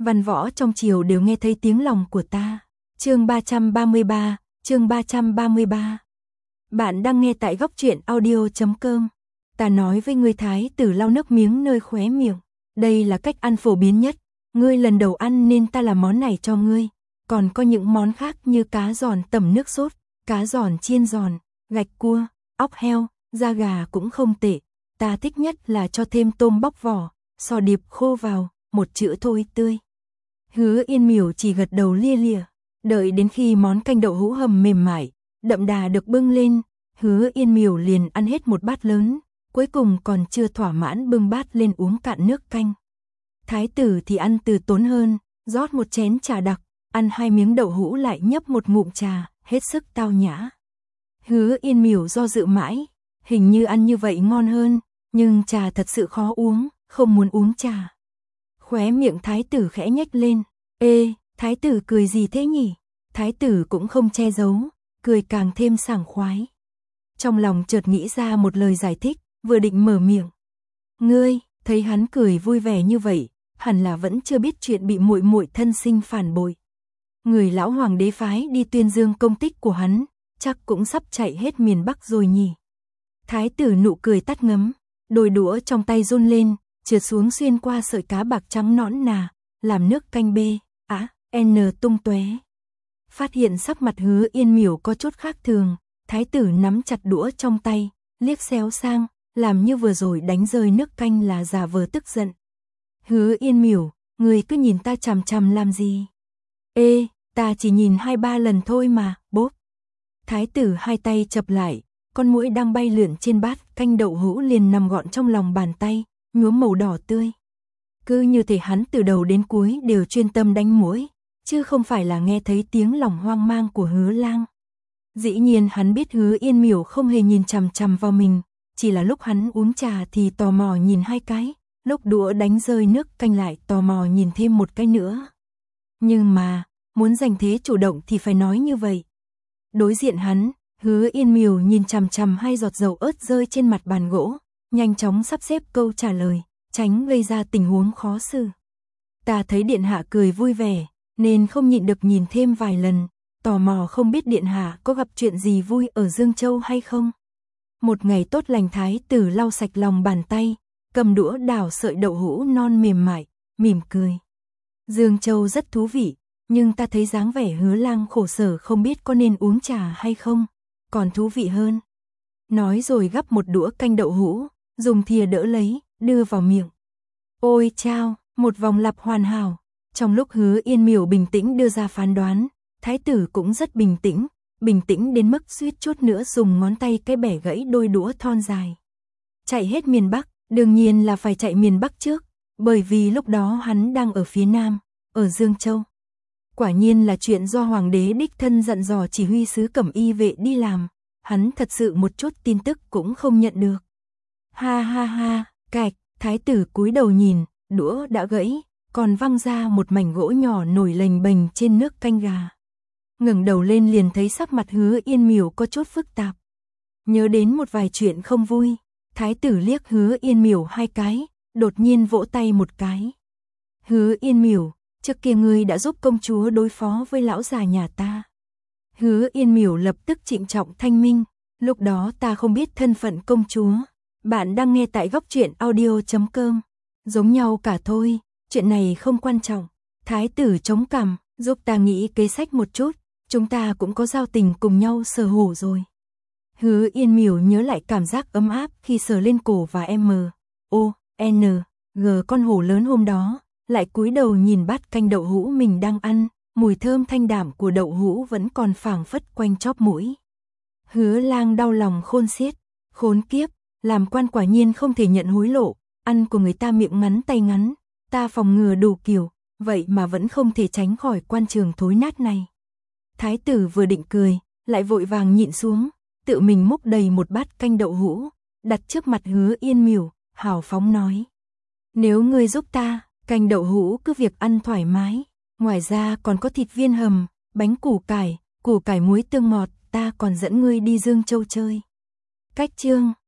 Văn võ trong triều đều nghe thấy tiếng lòng của ta. Chương 333. Bạn đang nghe tại góc truyện audio.com. Ta nói với ngươi, thái tử lau nước miếng nơi khóe miệng. Đây là cách ăn phổ biến nhất. Ngươi lần đầu ăn nên ta làm món này cho ngươi. Còn có những món khác như cá giòn tẩm nước sốt, cá giòn chiên giòn, gạch cua, óc heo, da gà cũng không tệ. Ta thích nhất là cho thêm tôm bóc vỏ, sò điệp khô vào, một chữ thôi, tươi. Hứa Yên Miểu chỉ gật đầu lia lịa. Đợi đến khi món canh đậu hũ hầm mềm mại, đậm đà được bưng lên, Hứa Yên Miểu liền ăn hết một bát lớn, cuối cùng còn chưa thỏa mãn bưng bát lên uống cạn nước canh. Thái tử thì ăn từ tốn hơn, rót một chén trà đặc, ăn 2 miếng đậu hũ lại nhấp một ngụm trà, hết sức tao nhã. Hứa Yên Miểu do dự mãi, hình như ăn như vậy ngon hơn, nhưng trà thật sự khó uống, không muốn uống trà. Khóe miệng thái tử khẽ nhếch lên. Ê, thái tử cười gì thế nhỉ? Thái tử cũng không che giấu, cười càng thêm sảng khoái. Trong lòng chợt nghĩ ra một lời giải thích, vừa định mở miệng. Ngươi, thấy hắn cười vui vẻ như vậy, hẳn là vẫn chưa biết chuyện bị muội muội thân sinh phản bội. Người lão hoàng đế phái đi tuyên dương công tích của hắn, chắc cũng sắp chạy hết miền Bắc rồi nhỉ. Thái tử nụ cười tắt ngấm, đôi đũa trong tay run lên, trượt xuống xuyên qua sợi cá bạc trắng nõn nà, làm nước canh tung tóe. Phát hiện sắc mặt Hứa Yên Miểu có chút khác thường, thái tử nắm chặt đũa trong tay, liếc xéo sang, làm như vừa rồi đánh rơi nước canh là giả vờ tức giận. Hứa Yên Miểu, người cứ nhìn ta chằm chằm làm gì? Ê, ta chỉ nhìn 2-3 lần thôi mà, bốp. Thái tử hai tay chập lại, con muỗi đang bay lượn trên bát canh đậu hũ liền nằm gọn trong lòng bàn tay, nhuốm màu đỏ tươi. Cứ như thể hắn từ đầu đến cuối đều chuyên tâm đánh muỗi, chứ không phải là nghe thấy tiếng lòng hoang mang của Hứa Lang. Dĩ nhiên hắn biết Hứa Yên Miểu không hề nhìn chằm chằm vào mình, chỉ là lúc hắn uống trà thì tò mò nhìn 2 cái, lúc đũa đánh rơi nước canh lại tò mò nhìn thêm một cái nữa. Nhưng mà, muốn giành thế chủ động thì phải nói như vậy. Đối diện hắn, Hứa Yên Miểu nhìn chằm chằm 2 giọt dầu ớt rơi trên mặt bàn gỗ, nhanh chóng sắp xếp câu trả lời, tránh gây ra tình huống khó xử. Ta thấy điện hạ cười vui vẻ, nên không nhịn được nhìn thêm vài lần, tò mò không biết điện hạ có gặp chuyện gì vui ở Dương Châu hay không. Một ngày tốt lành, thái tử lau sạch lòng bàn tay, cầm đũa đảo sợi đậu hũ non mềm mại, mỉm cười. Dương Châu rất thú vị, nhưng ta thấy dáng vẻ Hứa Lang khổ sở không biết có nên uống trà hay không, còn thú vị hơn. Nói rồi gắp một đũa canh đậu hũ, dùng thìa đỡ lấy, đưa vào miệng. Ôi chao, một vòng lặp hoàn hảo. Trong lúc Hứa Yên Miểu bình tĩnh đưa ra phán đoán, thái tử cũng rất bình tĩnh đến mức suýt chút nữa dùng ngón tay cái bẻ gãy đôi đũa thon dài. Chạy hết miền Bắc, đương nhiên là phải chạy miền Bắc trước, bởi vì lúc đó hắn đang ở phía Nam, ở Dương Châu. Quả nhiên là chuyện do hoàng đế đích thân dặn dò chỉ huy sứ Cẩm Y vệ đi làm, hắn thật sự một chút tin tức cũng không nhận được. Ha ha ha, cạch, thái tử cúi đầu nhìn, đũa đã gãy, còn văng ra một mảnh gỗ nhỏ nổi lềnh bềnh trên nước canh gà. Ngẩng đầu lên liền thấy sắc mặt Hứa Yên Miểu có chút phức tạp. Nhớ đến một vài chuyện không vui, thái tử liếc Hứa Yên Miểu 2 cái, đột nhiên vỗ tay một cái. Hứa Yên Miểu, trước kia ngươi đã giúp công chúa đối phó với lão già nhà ta. Hứa Yên Miểu lập tức trịnh trọng thanh minh, lúc đó ta không biết thân phận công chúa. Bạn đang nghe tại góc truyện audio.com. Giống nhau cả thôi, chuyện này không quan trọng. Thái tử chống cằm, giúp ta nghĩ kế sách một chút, chúng ta cũng có giao tình cùng nhau sờ hổ rồi. Hứa Yên Miểu nhớ lại cảm giác ấm áp khi sờ lên cổ và M.O.N.G con hổ lớn hôm đó, lại cúi đầu nhìn bát canh đậu hũ mình đang ăn, mùi thơm thanh đạm của đậu hũ vẫn còn phảng phất quanh chóp mũi. Hứa Lang đau lòng khôn xiết, khốn kiếp, làm quan quả nhiên không thể nhận hối lộ, ăn của người ta miệng ngắn tay ngắn, ta phòng ngừa đủ kiểu, vậy mà vẫn không thể tránh khỏi quan trường thối nát này. Thái tử vừa định cười, lại vội vàng nhịn xuống, tự mình múc đầy một bát canh đậu hũ, đặt trước mặt Hứa Yên Miểu, hào phóng nói. Nếu ngươi giúp ta, canh đậu hũ cứ việc ăn thoải mái, ngoài ra còn có thịt viên hầm, bánh củ cải muối tương ngọt, ta còn dẫn ngươi đi Dương Châu chơi. Cách chương